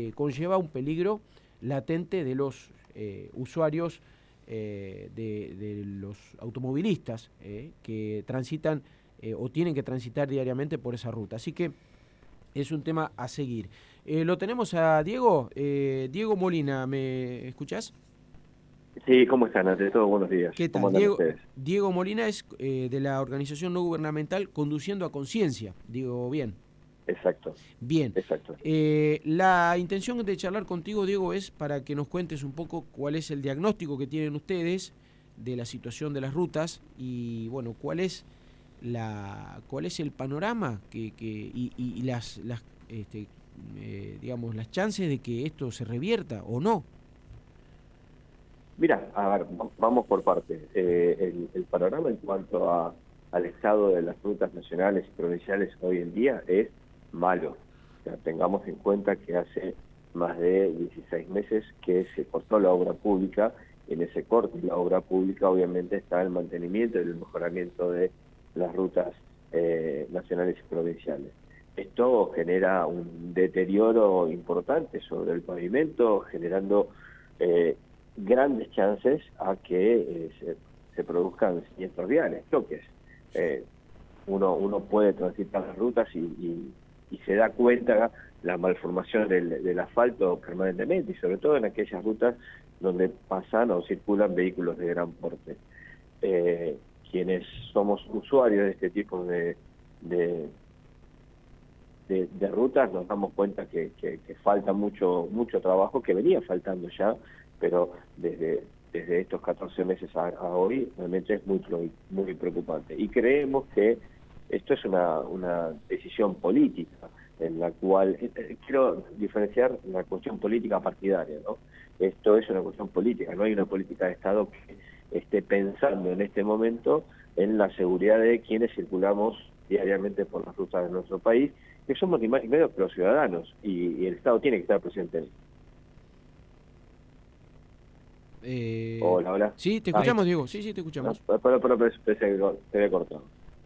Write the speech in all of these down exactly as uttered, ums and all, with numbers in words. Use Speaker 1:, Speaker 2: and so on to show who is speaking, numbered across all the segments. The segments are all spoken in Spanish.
Speaker 1: eh, conlleva un peligro latente de los eh, usuarios, eh, de, de los automovilistas eh, que transitan eh, o tienen que transitar diariamente por esa ruta. Así que es un tema a seguir. Eh, lo tenemos a Diego. Eh, Diego Molina, ¿me escuchás?
Speaker 2: Sí, ¿cómo están? Ante todo, buenos días.
Speaker 1: ¿Qué
Speaker 2: ¿Cómo
Speaker 1: tal?
Speaker 2: andan
Speaker 1: Diego,
Speaker 2: ustedes?
Speaker 1: Diego Molina es eh, de la organización no gubernamental Conduciendo a Conciencia. Digo bien.
Speaker 2: Exacto,
Speaker 1: Bien.
Speaker 2: exacto.
Speaker 1: Eh, la intención de charlar contigo, Diego, es para que nos cuentes un poco cuál es el diagnóstico que tienen ustedes de la situación de las rutas y, bueno, cuál es la cuál es el panorama que, que y, y las, las este, eh, digamos, las chances de que esto se revierta o no.
Speaker 2: Mira, a ver, va- vamos por partes. Eh, el, el panorama en cuanto a, al estado de las rutas nacionales y provinciales hoy en día es malo. O sea, tengamos en cuenta que hace más de dieciséis meses que se cortó la obra pública. En ese corte de la obra pública obviamente está el mantenimiento y el mejoramiento de las rutas eh, nacionales y provinciales. Esto genera un deterioro importante sobre el pavimento, generando eh, grandes chances a que eh, se, se produzcan siniestros viales, choques. Eh, uno, uno puede transitar las rutas y, y, y se da cuenta la malformación del, del asfalto permanentemente, y sobre todo en aquellas rutas donde pasan o circulan vehículos de gran porte. Eh, quienes somos usuarios de este tipo de, de, de, de rutas nos damos cuenta que, que, que falta mucho, mucho trabajo, que venía faltando ya, pero desde, desde estos catorce meses a, a hoy realmente es muy, muy preocupante. Y creemos que esto es una, una decisión política en la cual, eh, quiero diferenciar la cuestión política partidaria, ¿no? Esto es una cuestión política, no hay una política de Estado que esté pensando en este momento en la seguridad de quienes circulamos diariamente por las rutas de nuestro país, que somos ni más ni menos que los ciudadanos, y, y el Estado tiene que estar presente en eso.
Speaker 1: Eh,
Speaker 2: Hola, hola.
Speaker 1: sí, te
Speaker 2: Ah,
Speaker 1: escuchamos, Diego. Sí, sí, te
Speaker 2: no,
Speaker 1: escuchamos.
Speaker 2: pero, pero, pero pensé que te había cortado.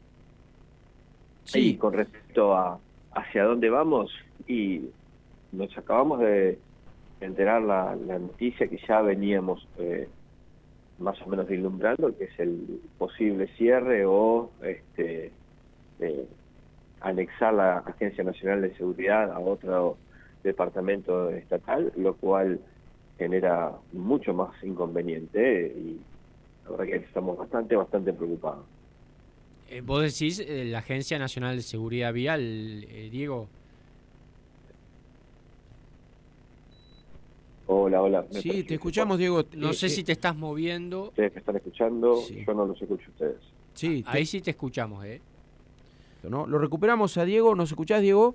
Speaker 2: Y
Speaker 1: Sí,
Speaker 2: con respecto a hacia dónde vamos, y nos acabamos de enterar la, la noticia que ya veníamos eh, más o menos vislumbrando, que es el posible cierre o este eh, anexar la Agencia Nacional de Seguridad a otro departamento estatal, lo cual genera mucho más inconveniente, y la verdad que estamos bastante, bastante preocupados.
Speaker 3: Eh, vos decís eh, la Agencia Nacional de Seguridad Vial, eh, Diego.
Speaker 2: Hola, hola, me
Speaker 1: sí,
Speaker 2: parece
Speaker 1: te
Speaker 2: que se corta.
Speaker 1: escuchamos, Diego.
Speaker 3: No
Speaker 1: Eh,
Speaker 3: sé
Speaker 1: eh,
Speaker 3: si te estás moviendo.
Speaker 2: Ustedes que están escuchando,
Speaker 1: sí,
Speaker 2: yo no los escucho a ustedes.
Speaker 1: sí,
Speaker 3: Ahí
Speaker 1: te,
Speaker 3: sí te escuchamos, ¿eh?
Speaker 1: ¿no? Lo recuperamos a Diego. ¿Nos escuchás, Diego?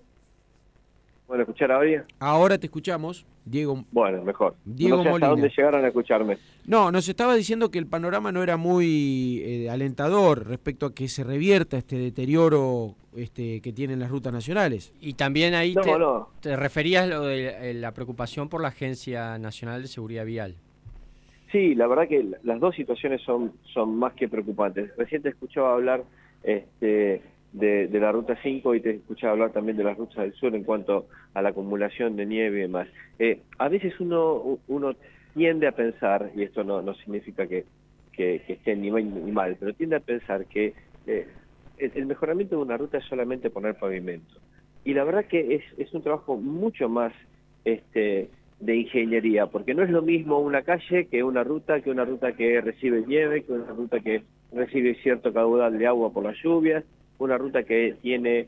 Speaker 2: ¿Pueden escuchar ahora?
Speaker 1: Ahora te escuchamos, Diego,
Speaker 2: Bueno, mejor. No
Speaker 1: Diego
Speaker 2: sé hasta dónde
Speaker 1: Molina.
Speaker 2: llegaron a escucharme.
Speaker 1: No, nos estaba diciendo que el panorama no era muy eh, alentador respecto a que se revierta este deterioro este, que tienen las rutas nacionales.
Speaker 3: Y también ahí
Speaker 2: No,
Speaker 3: te,
Speaker 2: no.
Speaker 3: te referías a lo de eh, la preocupación por la Agencia Nacional de Seguridad Vial.
Speaker 2: Sí, la verdad que las dos situaciones son, son más que preocupantes. Recién te escuchaba hablar este, de, de la Ruta cinco, y te escuchaba hablar también de las rutas del sur en cuanto a la acumulación de nieve y demás. Eh, a veces uno, uno tiende a pensar, y esto no, no significa que, que, que esté ni mal ni mal, pero tiende a pensar que eh, el, el mejoramiento de una ruta es solamente poner pavimento. Y la verdad que es, es un trabajo mucho más este, de ingeniería, porque no es lo mismo una calle que una ruta, que una ruta que recibe nieve, que una ruta que recibe cierto caudal de agua por las lluvias, una ruta que tiene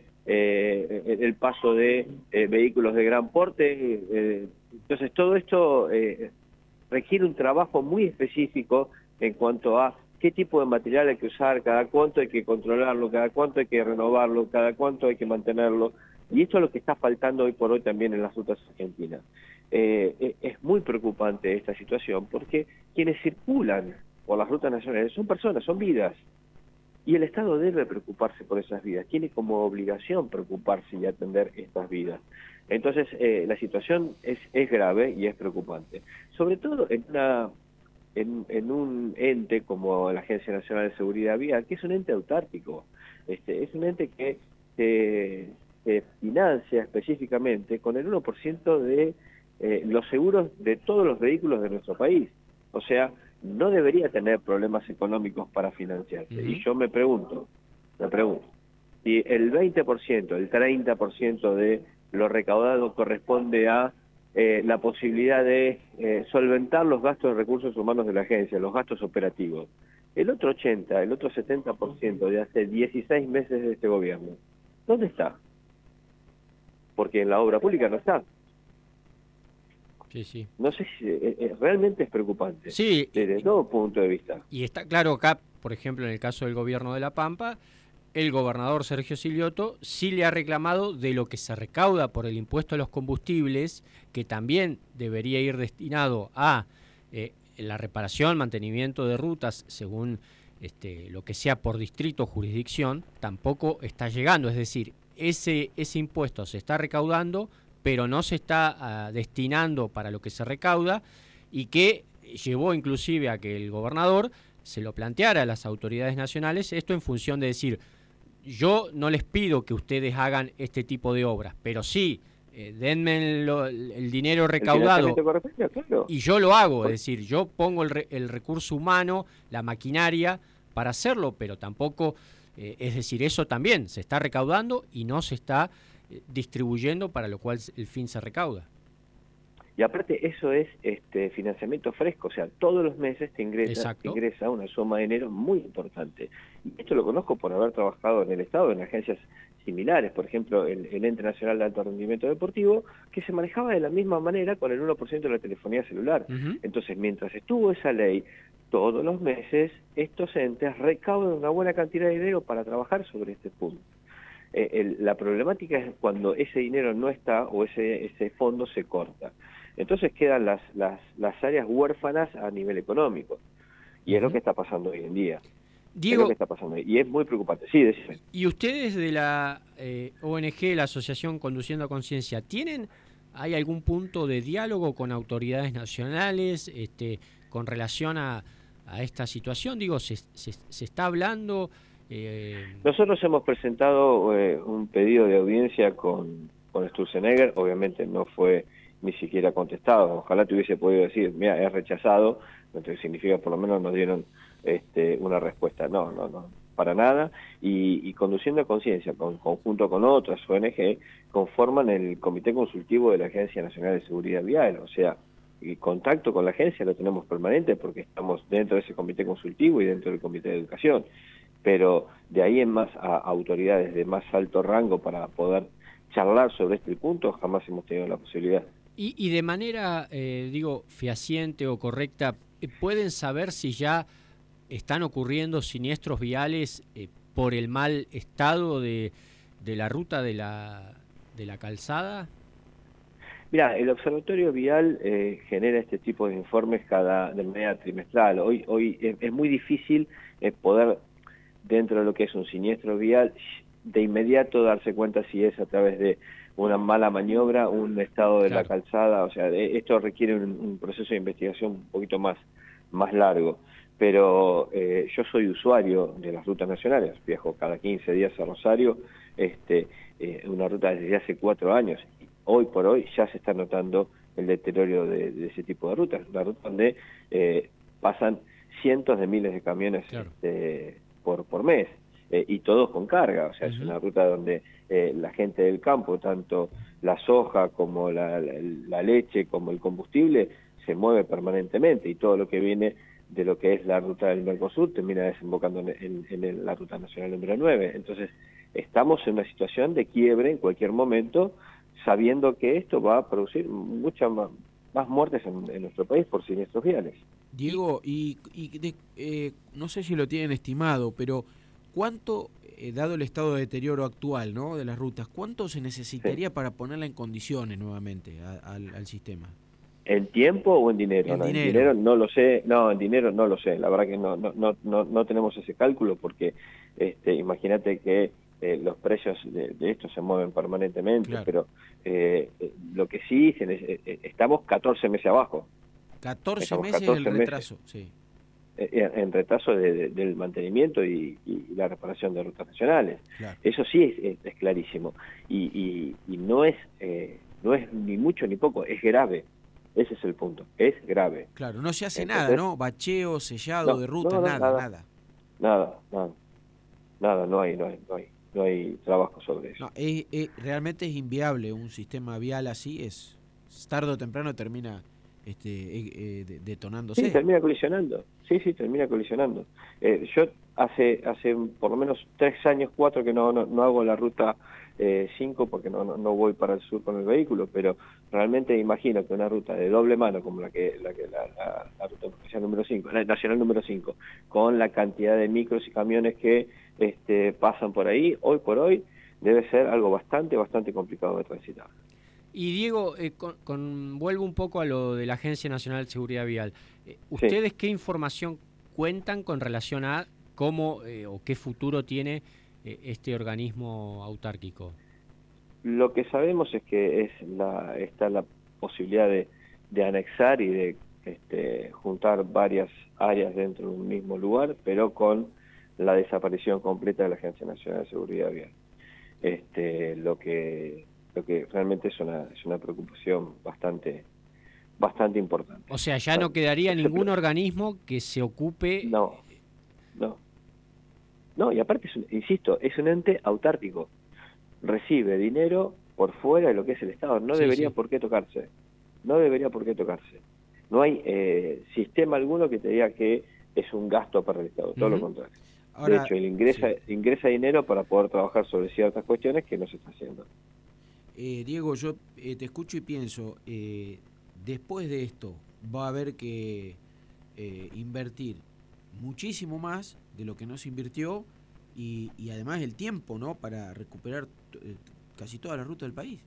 Speaker 2: eh, el paso de eh, vehículos de gran porte. Eh, entonces todo esto eh, requiere un trabajo muy específico en cuanto a qué tipo de material hay que usar, cada cuánto hay que controlarlo, cada cuánto hay que renovarlo, cada cuánto hay que mantenerlo. Y esto es lo que está faltando hoy por hoy también en las rutas argentinas. Eh, es muy preocupante esta situación, porque quienes circulan por las rutas nacionales son personas, son vidas. Y el Estado debe preocuparse por esas vidas, tiene como obligación preocuparse y atender estas vidas. Entonces, eh, la situación es, es grave y es preocupante. Sobre todo en, una, en, en un ente como la Agencia Nacional de Seguridad Vial, que es un ente autárquico. Este, es un ente que se, se financia específicamente con el uno por ciento de eh, los seguros de todos los vehículos de nuestro país. O sea, no debería tener problemas económicos para financiarse. Uh-huh. Y yo me pregunto, me pregunto, si el veinte por ciento, el treinta por ciento de lo recaudado corresponde a eh, la posibilidad de eh, solventar los gastos de recursos humanos de la agencia, los gastos operativos, el otro ochenta, el otro setenta por ciento de hace dieciséis meses de este gobierno, ¿dónde está? Porque en la obra pública no está.
Speaker 3: Sí, sí.
Speaker 2: No sé si eh, eh, realmente es preocupante.
Speaker 3: Sí.
Speaker 2: Desde todo punto de vista.
Speaker 3: Y está claro acá, por ejemplo, en el caso del gobierno de La Pampa, el gobernador Sergio Silioto sí le ha reclamado de lo que se recauda por el impuesto a los combustibles, que también debería ir destinado a eh, la reparación, mantenimiento de rutas, según este, lo que sea por distrito o jurisdicción, tampoco está llegando. Es decir, ese, ese impuesto se está recaudando, pero no se está uh, destinando para lo que se recauda, y que llevó inclusive a que el gobernador se lo planteara a las autoridades nacionales, esto en función de decir, yo no les pido que ustedes hagan este tipo de obras, pero sí, eh, denme el, el dinero recaudado
Speaker 2: el claro.
Speaker 3: y yo lo hago, es decir, yo pongo el, re, el recurso humano, la maquinaria para hacerlo, pero tampoco, eh, es decir, eso también se está recaudando y no se está distribuyendo para lo cual el fin se recauda.
Speaker 2: Y aparte eso es este financiamiento fresco, o sea, todos los meses te ingresa, te ingresa una suma de dinero muy importante. Y esto lo conozco por haber trabajado en el Estado, en agencias similares, por ejemplo, el, el Ente Nacional de Alto Rendimiento Deportivo, que se manejaba de la misma manera con el uno por ciento de la telefonía celular. Uh-huh. Entonces, mientras estuvo esa ley, todos los meses estos entes recaudan una buena cantidad de dinero para trabajar sobre este punto. Eh, el, la problemática es cuando ese dinero no está o ese, ese fondo se corta. Entonces quedan las, las, las áreas huérfanas a nivel económico. Y uh-huh. es lo que está pasando hoy en día.
Speaker 3: Diego,
Speaker 2: es lo que está pasando hoy. Y es muy preocupante. Sí, decime.
Speaker 3: ¿Y ustedes de la eh, O N G, la Asociación Conduciendo a Conciencia, tienen, hay algún punto de diálogo con autoridades nacionales este, con relación a, a esta situación? Digo, ¿se, se, se está hablando?
Speaker 2: Eh... Nosotros hemos presentado eh, un pedido de audiencia con, con Sturzenegger, obviamente no fue ni siquiera contestado, ojalá te hubiese podido decir, mira, es rechazado, entonces significa por lo menos nos dieron este, una respuesta, no, no, no, para nada, y, y Conduciendo a Conciencia, con, conjunto con otras O N G, conforman el Comité Consultivo de la Agencia Nacional de Seguridad Vial, o sea, el contacto con la agencia lo tenemos permanente porque estamos dentro de ese comité consultivo y dentro del Comité de Educación, pero de ahí en más a autoridades de más alto rango para poder charlar sobre este punto jamás hemos tenido la posibilidad.
Speaker 3: Y, y de manera, eh, digo, fehaciente o correcta, ¿pueden saber si ya están ocurriendo siniestros viales eh, por el mal estado de, de la ruta de la, de la calzada?
Speaker 2: Mira, el Observatorio Vial eh, genera este tipo de informes cada de manera trimestral. Hoy, hoy es, es muy difícil eh, poder, dentro de lo que es un siniestro vial, de inmediato darse cuenta si es a través de una mala maniobra, un estado de claro. la calzada, o sea, de, esto requiere un, un proceso de investigación un poquito más, más largo. Pero eh, yo soy usuario de las rutas nacionales, viajo cada quince días a Rosario, este, eh, una ruta desde hace cuatro años. Hoy por hoy ya se está notando el deterioro de, de ese tipo de rutas, una ruta donde eh, pasan cientos de miles de camiones claro. este, por, por mes. Eh, y todos con carga, o sea, uh-huh. es una ruta donde eh, la gente del campo, tanto la soja como la, la, la leche, como el combustible, se mueve permanentemente y todo lo que viene de lo que es la ruta del Mercosur termina desembocando en, en, en el, la ruta nacional número nueve. Entonces, estamos en una situación de quiebre en cualquier momento, sabiendo que esto va a producir muchas más, más muertes en, en nuestro país por siniestros viales.
Speaker 1: Diego, y, y de, eh, no sé si lo tienen estimado, pero ¿cuánto, eh, dado el estado de deterioro actual, ¿no?, de las rutas, cuánto se necesitaría sí. para ponerla en condiciones nuevamente a, a, al sistema?
Speaker 2: ¿En tiempo o en dinero?
Speaker 1: En
Speaker 2: no,
Speaker 1: dinero.
Speaker 2: En dinero no lo sé, no, en dinero no lo sé, la verdad que no no no no, no tenemos ese cálculo porque este, imagínate que eh, los precios de, de esto se mueven permanentemente, claro. pero eh, lo que sí, se, eh, estamos catorce meses abajo.
Speaker 1: catorce meses el retraso, meses. sí.
Speaker 2: en retraso de, de, del mantenimiento y, y la reparación de rutas nacionales. Claro. Eso sí es, es, es clarísimo. Y, y, y no es eh, no es ni mucho ni poco, es grave. Ese es el punto, es grave.
Speaker 1: Claro, no se hace
Speaker 2: Entonces,
Speaker 1: nada, ¿no? Bacheo, sellado
Speaker 2: no,
Speaker 1: de rutas,
Speaker 2: no, no,
Speaker 1: nada,
Speaker 2: nada,
Speaker 1: nada.
Speaker 2: nada, nada, nada, no hay, no hay, no hay, no hay trabajo sobre eso.
Speaker 1: No, es, es- realmente es inviable un sistema vial así, es tarde o temprano termina este, eh, eh, de-
Speaker 2: Sí,
Speaker 1: detonándose.
Speaker 2: termina colisionando, sí, sí, termina colisionando. Eh, yo hace hace por lo menos tres años, cuatro que no, no, no hago la ruta eh, cinco porque no, no, no voy para el sur con el vehículo, pero realmente imagino que una ruta de doble mano como la que la, que la, la, la ruta provincial número cinco, la nacional número cinco, con la cantidad de micros y camiones que este, pasan por ahí, hoy por hoy, debe ser algo bastante, bastante complicado de transitar.
Speaker 3: Y Diego, eh, con, con- vuelvo un poco a lo de la Agencia Nacional de Seguridad Vial. Eh,
Speaker 2: Sí.
Speaker 3: ¿Ustedes qué información cuentan con relación a cómo eh, o qué futuro tiene eh, este organismo autárquico?
Speaker 2: Lo que sabemos es que es la, está la posibilidad de, de anexar y de este, juntar varias áreas dentro de un mismo lugar, pero con la desaparición completa de la Agencia Nacional de Seguridad Vial. Este, lo que lo que realmente es una, es una preocupación bastante bastante importante.
Speaker 3: O sea, ya
Speaker 2: O
Speaker 3: no
Speaker 2: sea,
Speaker 3: quedaría
Speaker 2: se
Speaker 3: ningún
Speaker 2: pre-
Speaker 3: organismo que se ocupe.
Speaker 2: no, no, no, y aparte, es un- insisto, es un ente autárquico, recibe dinero por fuera de lo que es el Estado, no
Speaker 3: Sí,
Speaker 2: debería
Speaker 3: sí.
Speaker 2: por qué tocarse. No debería por qué tocarse. No hay eh, sistema alguno que te diga que es un gasto para el Estado, todo lo
Speaker 3: Ujú.
Speaker 2: contrario. De
Speaker 1: Ahora,
Speaker 2: hecho, él ingresa,
Speaker 1: sí.
Speaker 2: ingresa dinero para poder trabajar sobre ciertas cuestiones que no se está haciendo.
Speaker 1: Eh, Diego, yo eh, te escucho y pienso, eh, después de esto va a haber que eh, invertir muchísimo más de lo que no se invirtió y, y además el tiempo, ¿no? Para recuperar eh, casi toda la ruta del país.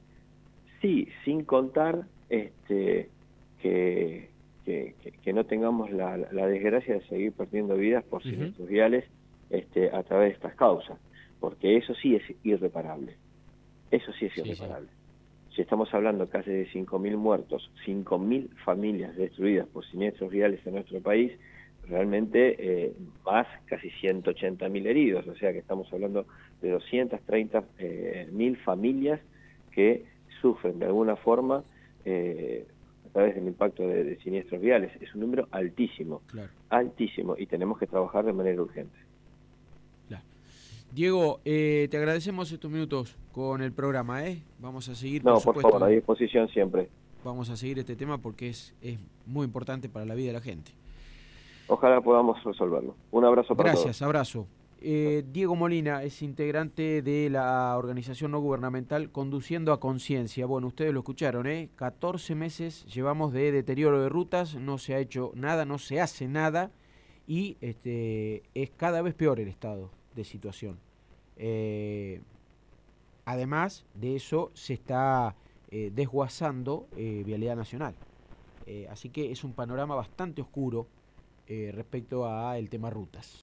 Speaker 2: Sí, sin contar este, que, que, que- que no tengamos la, la desgracia de seguir perdiendo vidas por
Speaker 3: Ujú.
Speaker 2: siniestros viales este, a través de estas causas, porque eso sí es irreparable. Eso sí es
Speaker 3: Sí, sí.
Speaker 2: irreparable. Si estamos hablando casi de cinco mil muertos, cinco mil familias destruidas por siniestros viales en nuestro país, realmente eh, más casi ciento ochenta mil heridos, o sea que estamos hablando de doscientas treinta mil familias que sufren de alguna forma eh, a través del impacto de, de siniestros viales. Es un número altísimo,
Speaker 1: Claro,
Speaker 2: altísimo, y tenemos que trabajar de manera urgente.
Speaker 1: claro. Diego, eh, te agradecemos estos minutos con el programa, ¿eh? Vamos a seguir, por
Speaker 2: No, por favor, a
Speaker 1: supuesto,
Speaker 2: disposición siempre.
Speaker 1: vamos a seguir este tema porque es, es muy importante para la vida de la gente.
Speaker 2: Ojalá podamos resolverlo. Un abrazo para todos.
Speaker 1: Gracias, abrazo. Eh, Diego Molina es integrante de la organización no gubernamental Conduciendo a Conciencia. Bueno, ustedes lo escucharon, ¿eh? catorce meses llevamos de deterioro de rutas, no se ha hecho nada, no se hace nada y este, es cada vez peor el estado de situación. Eh, además de eso, se está eh, desguazando eh, Vialidad Nacional. Eh, así que es un panorama bastante oscuro eh, respecto al tema rutas.